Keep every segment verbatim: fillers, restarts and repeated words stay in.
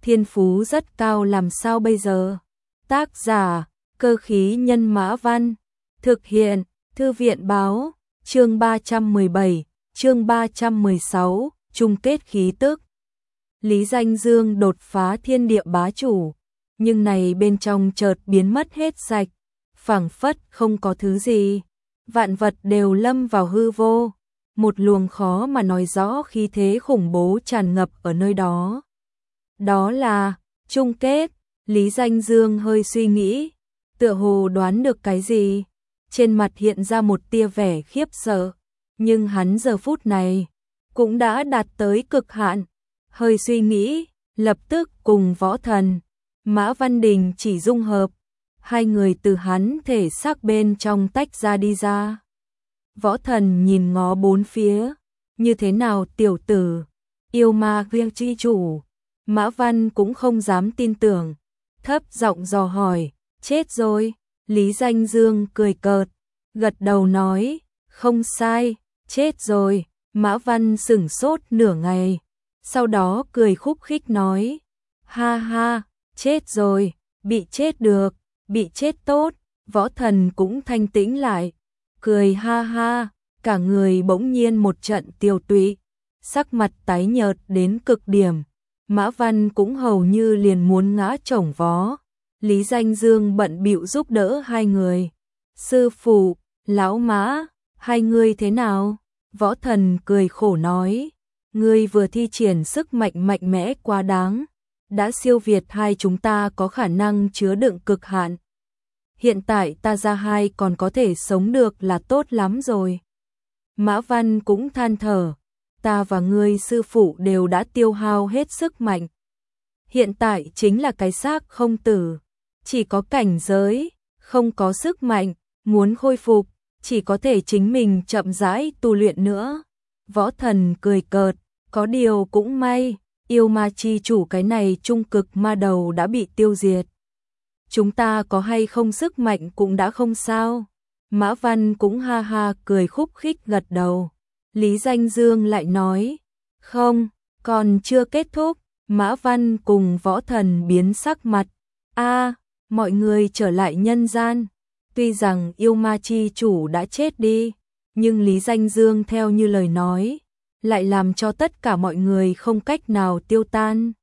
thiên phú rất cao làm sao bây giờ? Tác giả, Cơ khí nhân Mã Văn. Thực hiện, Thư viện báo, chương ba trăm mười bảy, chương ba trăm mười sáu, chung kết khí tức. Lý Danh Dương đột phá thiên địa bá chủ, nhưng này bên trong chợt biến mất hết sạch, phảng phất không có thứ gì, vạn vật đều lâm vào hư vô, một luồng khó mà nói rõ khí thế khủng bố tràn ngập ở nơi đó. Đó là chung kết. Lý Danh Dương hơi suy nghĩ, tựa hồ đoán được cái gì, trên mặt hiện ra một tia vẻ khiếp sợ, nhưng hắn giờ phút này cũng đã đạt tới cực hạn, hơi suy nghĩ, lập tức cùng Võ Thần, Mã Văn Đình chỉ dung hợp, hai người từ hắn thể xác bên trong tách ra đi ra. Võ Thần nhìn ngó bốn phía, như thế nào tiểu tử, yêu ma riêng chi chủ. Mã Văn cũng không dám tin tưởng, thấp giọng dò hỏi, chết rồi. Lý Danh Dương cười cợt, gật đầu nói, không sai, chết rồi. Mã Văn sửng sốt nửa ngày, sau đó cười khúc khích nói, ha ha, chết rồi, bị chết được, bị chết tốt. Võ Thần cũng thanh tĩnh lại, cười ha ha, cả người bỗng nhiên một trận tiều tụy, sắc mặt tái nhợt đến cực điểm. Mã Văn cũng hầu như liền muốn ngã chổng vó. Lý Danh Dương bận bịu giúp đỡ hai người. Sư phụ, lão Mã, hai người thế nào? Võ Thần cười khổ nói, ngươi vừa thi triển sức mạnh mạnh mẽ quá đáng, đã siêu việt hai chúng ta có khả năng chứa đựng cực hạn. Hiện tại ta ra hai còn có thể sống được là tốt lắm rồi. Mã Văn cũng than thở, ta và ngươi sư phụ đều đã tiêu hao hết sức mạnh. Hiện tại chính là cái xác không tử, chỉ có cảnh giới, không có sức mạnh, muốn khôi phục, chỉ có thể chính mình chậm rãi tu luyện nữa. Võ Thần cười cợt, có điều cũng may, yêu ma chi chủ cái này trung cực ma đầu đã bị tiêu diệt. Chúng ta có hay không sức mạnh cũng đã không sao. Mã Văn cũng ha ha cười khúc khích gật đầu. Lý Danh Dương lại nói, không, còn chưa kết thúc. Mã Văn cùng Võ Thần biến sắc mặt, a, mọi người trở lại nhân gian. Tuy rằng yêu ma chi chủ đã chết đi, nhưng Lý Danh Dương theo như lời nói, lại làm cho tất cả mọi người không cách nào tiêu tan.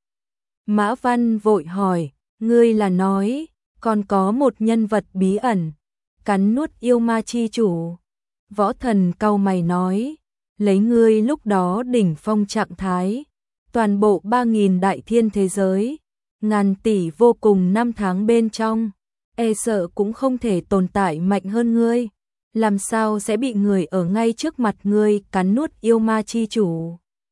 Mã Văn vội hỏi, ngươi là nói, còn có một nhân vật bí ẩn, cắn nuốt yêu ma chi chủ. Võ Thần cau mày nói, lấy ngươi lúc đó đỉnh phong trạng thái, toàn bộ ba nghìn đại thiên thế giới, ngàn tỷ vô cùng năm tháng bên trong, e sợ cũng không thể tồn tại mạnh hơn ngươi, làm sao sẽ bị người ở ngay trước mặt ngươi cắn nuốt yêu ma chi chủ.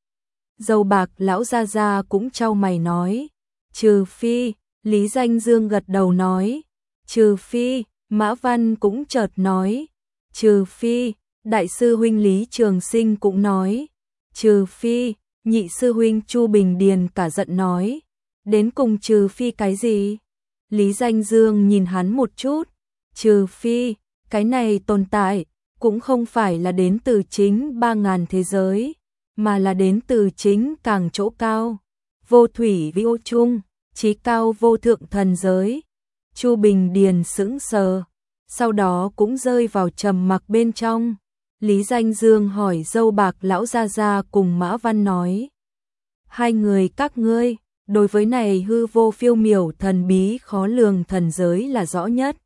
Dâu bạc lão gia gia cũng chau mày nói, trừ phi. Lý Danh Dương gật đầu nói, trừ phi. Mã Văn cũng chợt nói, trừ phi. Đại sư huynh Lý Trường Sinh cũng nói, trừ phi. Nhị sư huynh Chu Bình Điền cả giận nói, đến cùng trừ phi cái gì? Lý Danh Dương nhìn hắn một chút, trừ phi, cái này tồn tại, cũng không phải là đến từ chính ba ngàn thế giới, mà là đến từ chính càng chỗ cao, vô thủy vi ô chung, chí cao vô thượng thần giới. Chu Bình Điền sững sờ, sau đó cũng rơi vào trầm mặc bên trong. Lý Danh Dương hỏi dâu bạc lão gia gia cùng Mã Văn nói, hai người các ngươi, đối với này hư vô phiêu miểu thần bí khó lường thần giới là rõ nhất.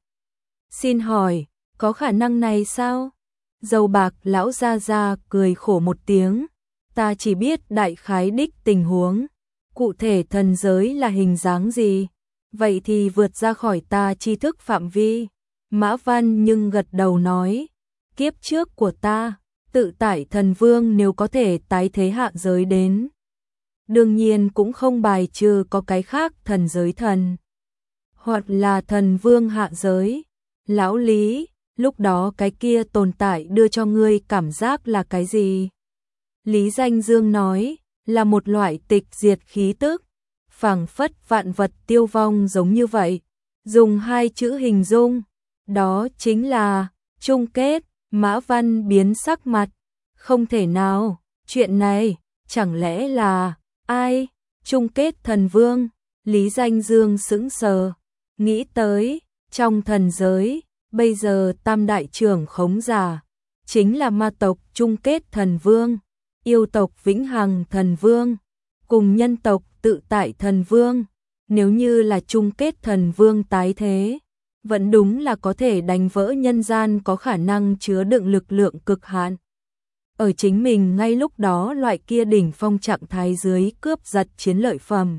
Xin hỏi, có khả năng này sao? Dâu bạc lão gia gia cười khổ một tiếng, ta chỉ biết đại khái đích tình huống, cụ thể thần giới là hình dáng gì, vậy thì vượt ra khỏi ta tri thức phạm vi. Mã Văn nhưng gật đầu nói, kiếp trước của ta, tự tại thần vương nếu có thể tái thế hạ giới đến, đương nhiên cũng không bài trừ có cái khác thần giới thần, hoặc là thần vương hạ giới. Lão Lý, lúc đó cái kia tồn tại đưa cho ngươi cảm giác là cái gì? Lý Danh Dương nói, là một loại tịch diệt khí tức, phảng phất vạn vật tiêu vong giống như vậy. Dùng hai chữ hình dung, đó chính là chung kết. Mã Văn biến sắc mặt, không thể nào, chuyện này, chẳng lẽ là ai? Chung kết thần vương? Lý Danh Dương sững sờ, nghĩ tới, trong thần giới, bây giờ tam đại trưởng khống giả, chính là ma tộc chung kết thần vương, yêu tộc vĩnh hằng thần vương, cùng nhân tộc tự tại thần vương. Nếu như là chung kết thần vương tái thế, vẫn đúng là có thể đánh vỡ nhân gian có khả năng chứa đựng lực lượng cực hạn. Ở chính mình ngay lúc đó loại kia đỉnh phong trạng thái dưới cướp giật chiến lợi phẩm.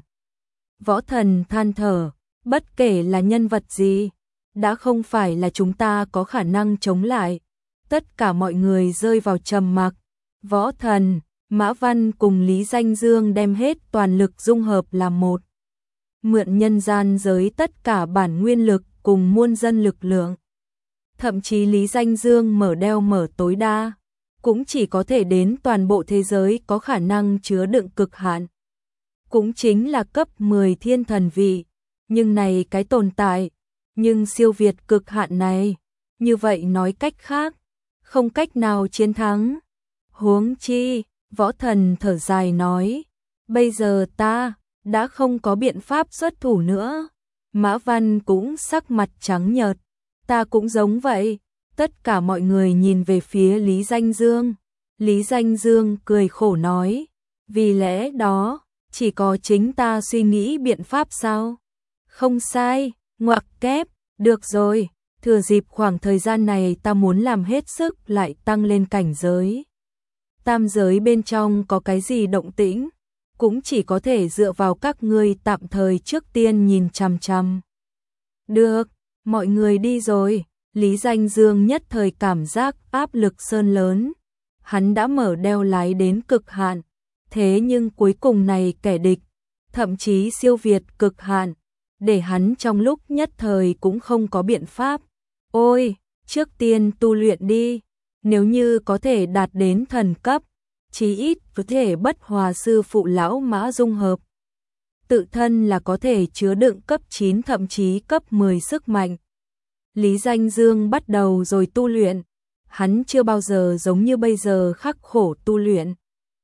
Võ Thần than thở, bất kể là nhân vật gì, đã không phải là chúng ta có khả năng chống lại. Tất cả mọi người rơi vào trầm mặc. Võ Thần, Mã Văn cùng Lý Danh Dương đem hết toàn lực dung hợp làm một. Mượn nhân gian giới tất cả bản nguyên lực cùng muôn dân lực lượng. Thậm chí Lý Danh Dương mở đeo mở tối đa, cũng chỉ có thể đến toàn bộ thế giới có khả năng chứa đựng cực hạn. Cũng chính là cấp mười thiên thần vị, nhưng này cái tồn tại, nhưng siêu việt cực hạn này, như vậy nói cách khác, không cách nào chiến thắng. Huống chi, Võ Thần thở dài nói, bây giờ ta đã không có biện pháp xuất thủ nữa. Mã Văn cũng sắc mặt trắng nhợt, ta cũng giống vậy. Tất cả mọi người nhìn về phía Lý Danh Dương. Lý Danh Dương cười khổ nói, vì lẽ đó, chỉ có chính ta suy nghĩ biện pháp sao? Không sai, ngoặc kép, được rồi, thừa dịp khoảng thời gian này ta muốn làm hết sức lại tăng lên cảnh giới. Tam giới bên trong có cái gì động tĩnh, cũng chỉ có thể dựa vào các ngươi tạm thời trước tiên nhìn chằm chằm. Được, mọi người đi rồi. Lý Danh Dương nhất thời cảm giác áp lực sơn lớn. Hắn đã mở đeo lái đến cực hạn, thế nhưng cuối cùng này kẻ địch, thậm chí siêu việt cực hạn, để hắn trong lúc nhất thời cũng không có biện pháp. Ôi, trước tiên tu luyện đi, nếu như có thể đạt đến thần cấp, chí ít có thể bất hòa sư phụ lão Mã dung hợp. Tự thân là có thể chứa đựng cấp chín thậm chí cấp mười sức mạnh. Lý Danh Dương bắt đầu rồi tu luyện, hắn chưa bao giờ giống như bây giờ khắc khổ tu luyện.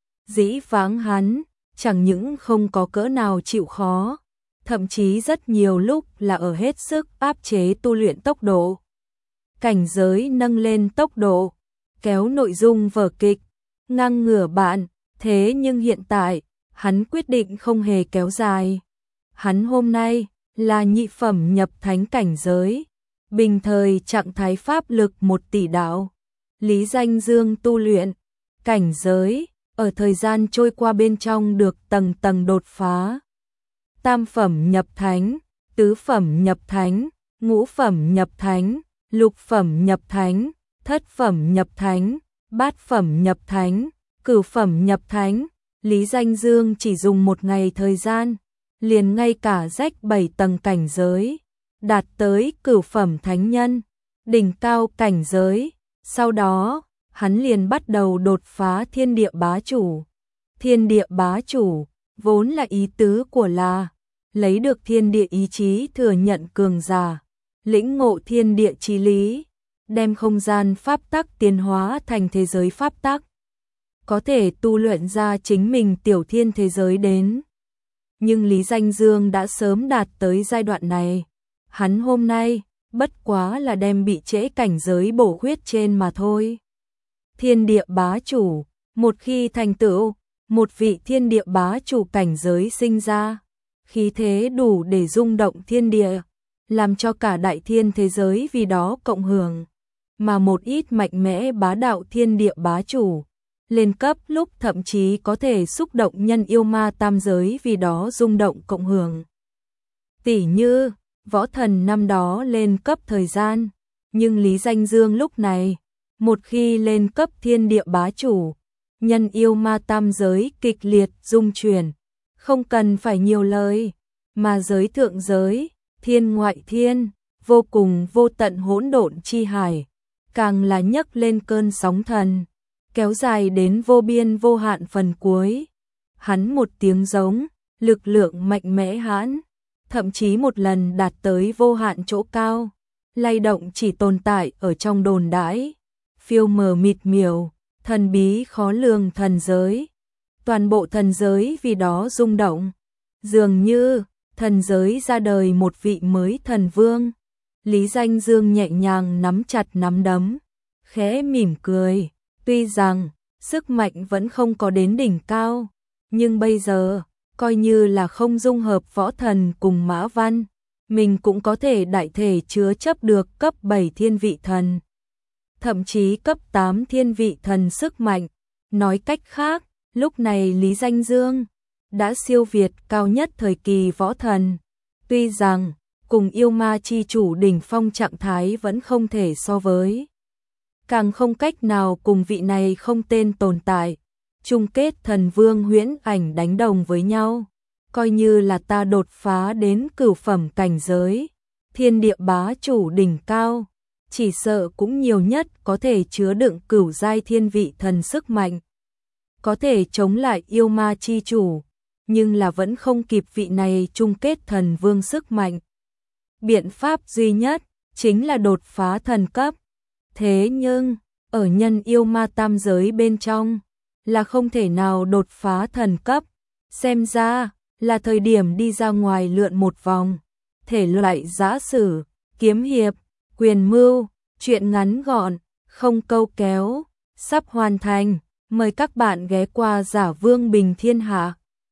Dĩ vãng hắn, chẳng những không có cỡ nào chịu khó, thậm chí rất nhiều lúc là ở hết sức áp chế tu luyện tốc độ. Cảnh giới nâng lên tốc độ, kéo nội dung vở kịch, ngang ngửa bạn, thế nhưng hiện tại, hắn quyết định không hề kéo dài. Hắn hôm nay là nhị phẩm nhập thánh cảnh giới, bình thời trạng thái pháp lực một tỷ đạo. Lý Danh Dương tu luyện, cảnh giới, ở thời gian trôi qua bên trong được tầng tầng đột phá. Tam phẩm nhập thánh, tứ phẩm nhập thánh, ngũ phẩm nhập thánh, lục phẩm nhập thánh, thất phẩm nhập thánh, bát phẩm nhập thánh, cửu phẩm nhập thánh. Lý Danh Dương chỉ dùng một ngày thời gian, liền ngay cả rách bảy tầng cảnh giới, đạt tới cửu phẩm thánh nhân, đỉnh cao cảnh giới. Sau đó, hắn liền bắt đầu đột phá thiên địa bá chủ. Thiên địa bá chủ, vốn là ý tứ của là, lấy được thiên địa ý chí thừa nhận cường giả, lĩnh ngộ thiên địa chí lý, đem không gian pháp tắc tiến hóa thành thế giới pháp tắc. Có thể tu luyện ra chính mình tiểu thiên thế giới đến. Nhưng Lý Danh Dương đã sớm đạt tới giai đoạn này. Hắn hôm nay, bất quá là đem bị trễ cảnh giới bổ khuyết trên mà thôi. Thiên địa bá chủ, một khi thành tựu, một vị thiên địa bá chủ cảnh giới sinh ra, khí thế đủ để rung động thiên địa, làm cho cả đại thiên thế giới vì đó cộng hưởng. Mà một ít mạnh mẽ bá đạo thiên địa bá chủ, lên cấp lúc thậm chí có thể xúc động nhân yêu ma tam giới vì đó rung động cộng hưởng. Tỷ như, Võ Thần năm đó lên cấp thời gian, nhưng Lý Danh Dương lúc này, một khi lên cấp thiên địa bá chủ, nhân yêu ma tam giới kịch liệt rung chuyển, không cần phải nhiều lời, mà giới thượng giới, thiên ngoại thiên, vô cùng vô tận hỗn độn chi hải, càng là nhấc lên cơn sóng thần, kéo dài đến vô biên vô hạn phần cuối. Hắn một tiếng giống, lực lượng mạnh mẽ hãn, thậm chí một lần đạt tới vô hạn chỗ cao, lay động chỉ tồn tại ở trong đồn đãi, phiêu mờ mịt miểu, thần bí khó lường thần giới. Toàn bộ thần giới vì đó rung động, dường như thần giới ra đời một vị mới thần vương. Lý Danh Dương nhẹ nhàng nắm chặt nắm đấm, khẽ mỉm cười, tuy rằng sức mạnh vẫn không có đến đỉnh cao, nhưng bây giờ, coi như là không dung hợp võ thần cùng Mã Văn, mình cũng có thể đại thể chứa chấp được cấp bảy thiên vị thần, thậm chí cấp tám thiên vị thần sức mạnh. Nói cách khác, lúc này Lý Danh Dương đã siêu việt cao nhất thời kỳ võ thần. Tuy rằng, cùng yêu ma chi chủ đỉnh phong trạng thái vẫn không thể so với. Càng không cách nào cùng vị này không tên tồn tại. Chung kết thần vương huyễn ảnh đánh đồng với nhau. Coi như là ta đột phá đến cửu phẩm cảnh giới. Thiên địa bá chủ đỉnh cao. Chỉ sợ cũng nhiều nhất có thể chứa đựng cửu giai thiên vị thần sức mạnh. Có thể chống lại yêu ma chi chủ. Nhưng là vẫn không kịp vị này chung kết thần vương sức mạnh. Biện pháp duy nhất chính là đột phá thần cấp. Thế nhưng, ở nhân yêu ma tam giới bên trong, là không thể nào đột phá thần cấp. Xem ra, là thời điểm đi ra ngoài lượn một vòng. Thể loại giã sử, kiếm hiệp, quyền mưu, truyện ngắn gọn, không câu kéo, sắp hoàn thành. Mời các bạn ghé qua Giả Vương Bình Thiên Hạ.